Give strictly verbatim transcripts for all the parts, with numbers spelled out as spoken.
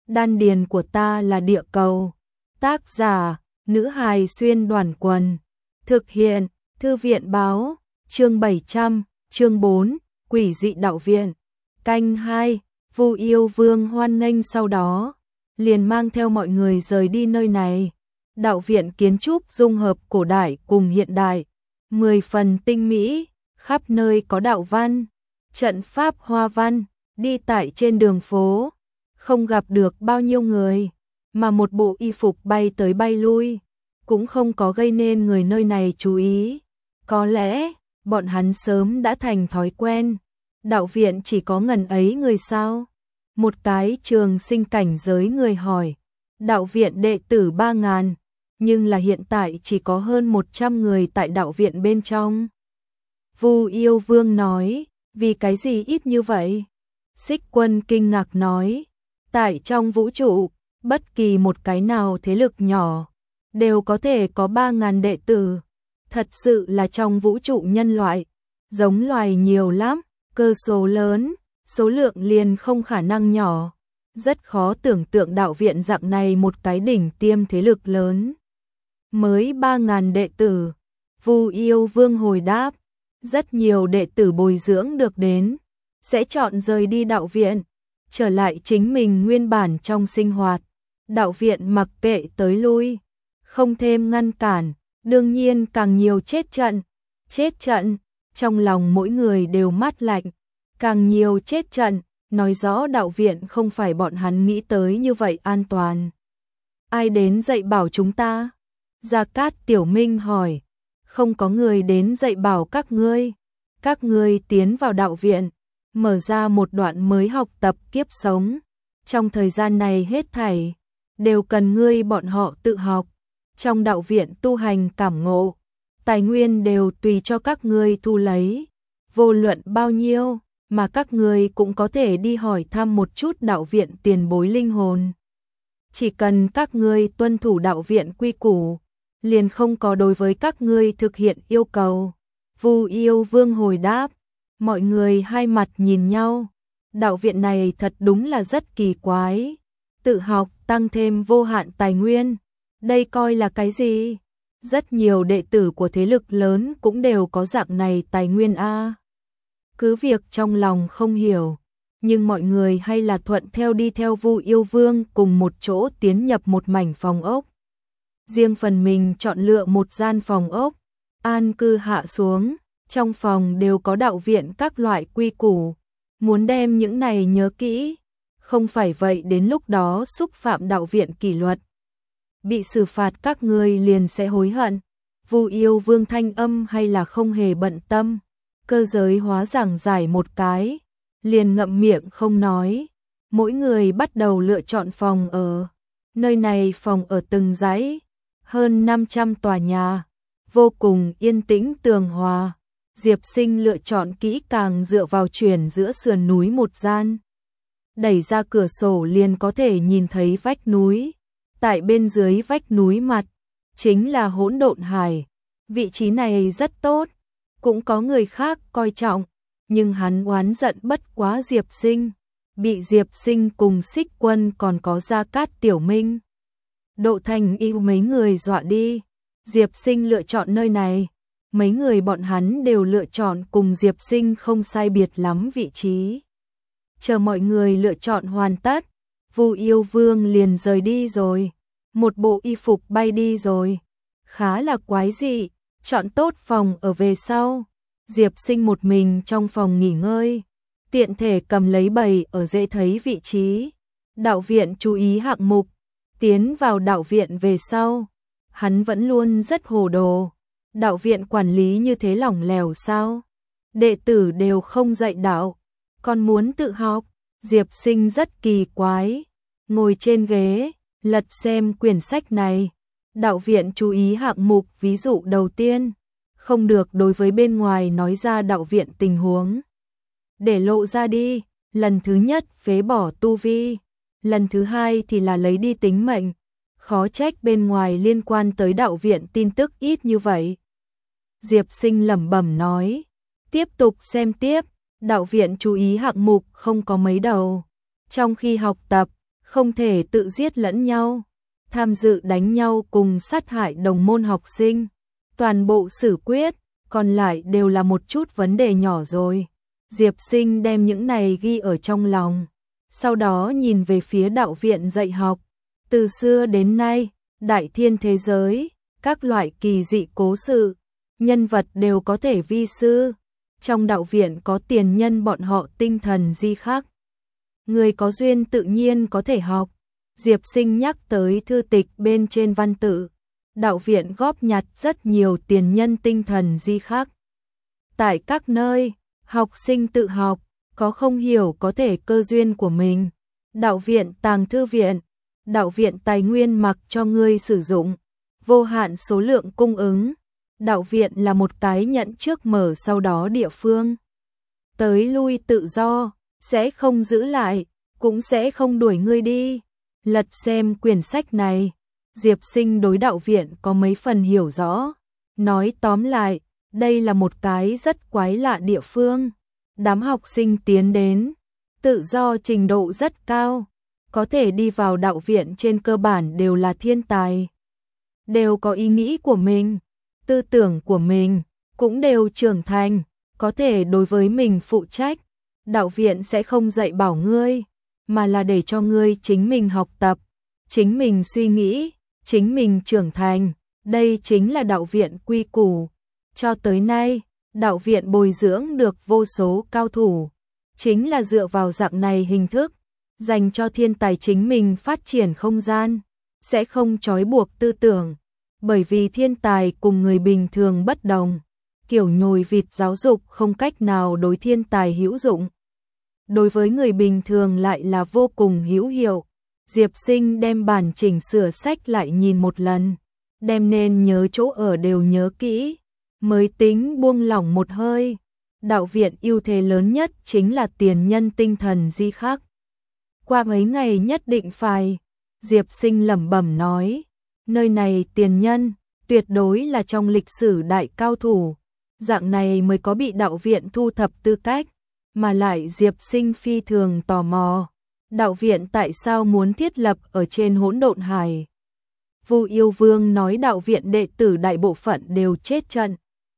Đan điền của ta là địa cầu. Tác giả, nữ hài xuyên đoàn quần. Thực hiện, thư viện báo, chương bảy trăm, chương bốn, quỷ dị đạo viện. Canh hai, Vu Yêu Vương hoan nghênh sau đó, liền mang theo mọi người rời đi nơi này. Đạo viện kiến trúc dung hợp cổ đại cùng hiện đại, mười phần tinh mỹ, khắp nơi có đạo văn, trận pháp hoa văn, đi tại trên đường phố, không gặp được bao nhiêu người, mà một bộ y phục bay tới bay lui, cũng không có gây nên người nơi này chú ý. Có lẽ, bọn hắn sớm đã thành thói quen. Đạo viện chỉ có ngần ấy người sao? Một cái trường sinh cảnh giới người hỏi. Đạo viện đệ tử ba ngàn, nhưng là hiện tại chỉ có hơn một trăm người tại đạo viện bên trong. Vu Yêu Vương nói, vì cái gì ít như vậy? Xích Quân kinh ngạc nói, tại trong vũ trụ, bất kỳ một cái nào thế lực nhỏ, đều có thể có ba ngàn đệ tử. Thật sự là trong vũ trụ nhân loại, giống loài nhiều lắm, cơ số lớn, số lượng liền không khả năng nhỏ. Rất khó tưởng tượng đạo viện dạng này một cái đỉnh tiêm thế lực lớn. Mới ba ngàn đệ tử, Vu Yêu Vương hồi đáp, rất nhiều đệ tử bồi dưỡng được đến, sẽ chọn rời đi đạo viện, trở lại chính mình nguyên bản trong sinh hoạt. Đạo viện mặc kệ tới lui, không thêm ngăn cản, đương nhiên càng nhiều chết trận. Chết trận, trong lòng mỗi người đều mát lạnh, càng nhiều chết trận, nói rõ đạo viện không phải bọn hắn nghĩ tới như vậy an toàn. Ai đến dạy bảo chúng ta? Gia Cát Tiểu Minh hỏi. Không có người đến dạy bảo các ngươi. Các ngươi tiến vào đạo viện, mở ra một đoạn mới học tập kiếp sống. Trong thời gian này hết thảy, đều cần ngươi bọn họ tự học. Trong đạo viện tu hành cảm ngộ, tài nguyên đều tùy cho các ngươi thu lấy. Vô luận bao nhiêu, mà các ngươi cũng có thể đi hỏi thăm một chút đạo viện tiền bối linh hồn. Chỉ cần các ngươi tuân thủ đạo viện quy củ, liền không có đối với các ngươi thực hiện yêu cầu. Vu Yêu Vương hồi đáp, mọi người hai mặt nhìn nhau. Đạo viện này thật đúng là rất kỳ quái. Tự học tăng thêm vô hạn tài nguyên. Đây coi là cái gì? Rất nhiều đệ tử của thế lực lớn cũng đều có dạng này tài nguyên a. Cứ việc trong lòng không hiểu, nhưng mọi người hay là thuận theo đi theo Vu Yêu Vương cùng một chỗ tiến nhập một mảnh phòng ốc. Riêng phần mình chọn lựa một gian phòng ốc, an cư hạ xuống, trong phòng đều có đạo viện các loại quy củ, muốn đem những này nhớ kỹ, không phải vậy đến lúc đó xúc phạm đạo viện kỷ luật, bị xử phạt các ngươi liền sẽ hối hận. Vu Yêu Vương thanh âm hay là không hề bận tâm, cơ giới hóa giảng giải một cái, liền ngậm miệng không nói. Mỗi người bắt đầu lựa chọn phòng ở. Nơi này phòng ở từng dãy, hơn năm trăm tòa nhà, vô cùng yên tĩnh tường hòa. Diệp Sinh lựa chọn kỹ càng dựa vào chuyển giữa sườn núi một gian. Đẩy ra cửa sổ liền có thể nhìn thấy vách núi. Tại bên dưới vách núi mặt, chính là hỗn độn hải. Vị trí này rất tốt, cũng có người khác coi trọng, nhưng hắn oán giận bất quá Diệp Sinh. Bị Diệp Sinh cùng Xích Quân còn có Gia Cát Tiểu Minh, Độ Thành yêu mấy người dọa đi. Diệp Sinh lựa chọn nơi này, mấy người bọn hắn đều lựa chọn cùng Diệp Sinh không sai biệt lắm vị trí. Chờ mọi người lựa chọn hoàn tất, Vu Yêu Vương liền rời đi rồi. Một bộ y phục bay đi rồi. Khá là quái dị, chọn tốt phòng ở về sau. Diệp Sinh một mình trong phòng nghỉ ngơi, tiện thể cầm lấy bày ở dễ thấy vị trí. Đạo viện chú ý hạng mục, tiến vào đạo viện về sau, hắn vẫn luôn rất hồ đồ. Đạo viện quản lý như thế lỏng lẻo sao? Đệ tử đều không dạy đạo, còn muốn tự học. Diệp Sinh rất kỳ quái, ngồi trên ghế, lật xem quyển sách này. Đạo viện chú ý hạng mục ví dụ đầu tiên, không được đối với bên ngoài nói ra đạo viện tình huống. Để lộ ra đi, lần thứ nhất phế bỏ tu vi, lần thứ hai thì là lấy đi tính mệnh. Khó trách bên ngoài liên quan tới đạo viện tin tức ít như vậy. Diệp Sinh lẩm bẩm nói, tiếp tục xem tiếp. Đạo viện chú ý hạng mục không có mấy đầu. Trong khi học tập, không thể tự giết lẫn nhau, tham dự đánh nhau cùng sát hại đồng môn học sinh. Toàn bộ xử quyết, còn lại đều là một chút vấn đề nhỏ rồi. Diệp Sinh đem những này ghi ở trong lòng, sau đó nhìn về phía đạo viện dạy học. Từ xưa đến nay, đại thiên thế giới, các loại kỳ dị cố sự, nhân vật đều có thể vi sư. Trong đạo viện có tiền nhân bọn họ tinh thần di khắc. Người có duyên tự nhiên có thể học. Diệp Sinh nhắc tới thư tịch bên trên văn tự. Đạo viện góp nhặt rất nhiều tiền nhân tinh thần di khắc. Tại các nơi, học sinh tự học, có không hiểu có thể cơ duyên của mình. Đạo viện tàng thư viện, đạo viện tài nguyên mặc cho ngươi sử dụng, vô hạn số lượng cung ứng. Đạo viện là một cái nhận trước mở sau đó địa phương. Tới lui tự do, sẽ không giữ lại, cũng sẽ không đuổi ngươi đi. Lật xem quyển sách này, Diệp Sinh đối đạo viện có mấy phần hiểu rõ. Nói tóm lại, đây là một cái rất quái lạ địa phương. Đám học sinh tiến đến, tự do trình độ rất cao, có thể đi vào đạo viện trên cơ bản đều là thiên tài. Đều có ý nghĩ của mình, tư tưởng của mình, cũng đều trưởng thành, có thể đối với mình phụ trách. Đạo viện sẽ không dạy bảo ngươi, mà là để cho ngươi chính mình học tập, chính mình suy nghĩ, chính mình trưởng thành. Đây chính là đạo viện quy củ. Cho tới nay, đạo viện bồi dưỡng được vô số cao thủ, chính là dựa vào dạng này hình thức, dành cho thiên tài chính mình phát triển không gian, sẽ không trói buộc tư tưởng, bởi vì thiên tài cùng người bình thường bất đồng, kiểu nhồi vịt giáo dục không cách nào đối thiên tài hữu dụng. Đối với người bình thường lại là vô cùng hữu hiệu. Diệp Sinh đem bản chỉnh sửa sách lại nhìn một lần, đem nên nhớ chỗ ở đều nhớ kỹ, mới tính buông lỏng một hơi. Đạo viện ưu thế lớn nhất chính là tiền nhân tinh thần di khắc. Qua mấy ngày nhất định phải, Diệp Sinh lẩm bẩm nói, nơi này tiền nhân, tuyệt đối là trong lịch sử đại cao thủ, dạng này mới có bị đạo viện thu thập tư cách, mà lại Diệp Sinh phi thường tò mò, đạo viện tại sao muốn thiết lập ở trên hỗn độn hải. Vu Yêu Vương nói đạo viện đệ tử đại bộ phận đều chết trận,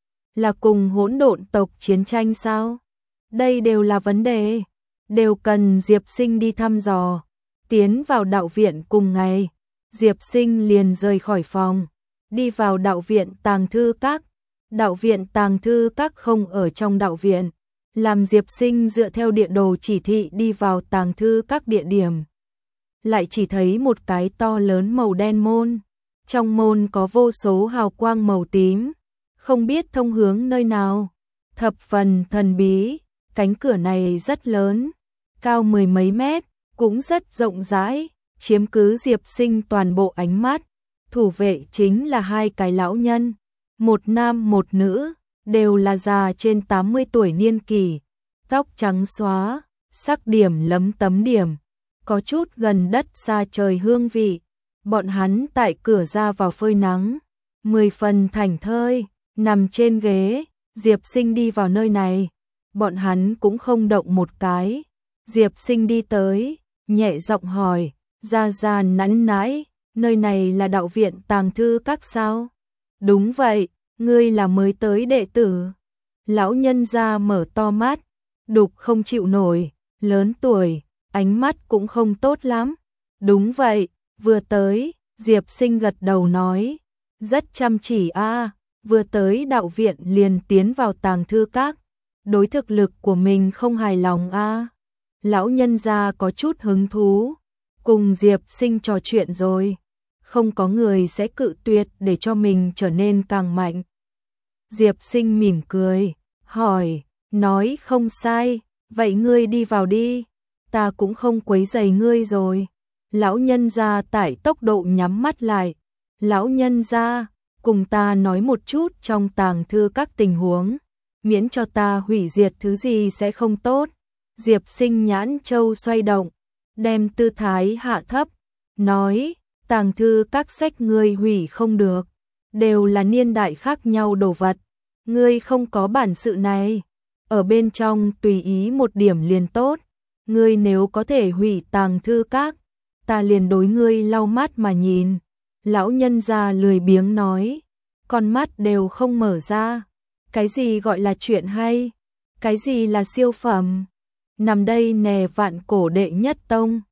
là cùng hỗn độn tộc chiến tranh sao? Đây đều là vấn đề, đều cần Diệp Sinh đi thăm dò. Tiến vào đạo viện cùng ngày, Diệp Sinh liền rời khỏi phòng, đi vào đạo viện tàng thư các. Đạo viện tàng thư các không ở trong đạo viện, làm Diệp Sinh dựa theo địa đồ chỉ thị đi vào tàng thư các địa điểm. Lại chỉ thấy một cái to lớn màu đen môn, trong môn có vô số hào quang màu tím, không biết thông hướng nơi nào, thập phần thần bí. Cánh cửa này rất lớn, cao mười mấy mét, cũng rất rộng rãi, chiếm cứ Diệp Sinh toàn bộ ánh mắt. Thủ vệ chính là hai cái lão nhân, một nam một nữ, đều là già trên tám mươi tuổi niên kỷ, tóc trắng xóa, sắc điểm lấm tấm điểm, có chút gần đất xa trời hương vị. Bọn hắn tại cửa ra vào phơi nắng, mười phần thảnh thơi, nằm trên ghế. Diệp Sinh đi vào nơi này, bọn hắn cũng không động một cái. Diệp Sinh đi tới, nhẹ giọng hỏi, gia gia nắn nãi, nơi này là đạo viện tàng thư các sao? Đúng vậy, ngươi là mới tới đệ tử. Lão nhân gia mở to mắt, đục không chịu nổi, lớn tuổi, ánh mắt cũng không tốt lắm. Đúng vậy, vừa tới. Diệp Sinh gật đầu nói, rất chăm chỉ a, vừa tới đạo viện liền tiến vào tàng thư các, đối thực lực của mình không hài lòng a. Lão nhân gia có chút hứng thú, cùng Diệp Sinh trò chuyện rồi, không có người sẽ cự tuyệt để cho mình trở nên càng mạnh. Diệp Sinh mỉm cười, hỏi, nói không sai, vậy ngươi đi vào đi, ta cũng không quấy rầy ngươi rồi. Lão nhân gia tải tốc độ nhắm mắt lại. Lão nhân gia, cùng ta nói một chút trong tàng thư các tình huống, miễn cho ta hủy diệt thứ gì sẽ không tốt. Diệp Sinh nhãn châu xoay động, đem tư thái hạ thấp, nói, tàng thư các sách ngươi hủy không được, đều là niên đại khác nhau đồ vật, ngươi không có bản sự này, ở bên trong tùy ý một điểm liền tốt, ngươi nếu có thể hủy tàng thư các, ta liền đối ngươi lau mắt mà nhìn. Lão nhân già lười biếng nói, con mắt đều không mở ra. Cái gì gọi là chuyện hay? Cái gì là siêu phẩm? Nằm đây nè vạn cổ đệ nhất tông.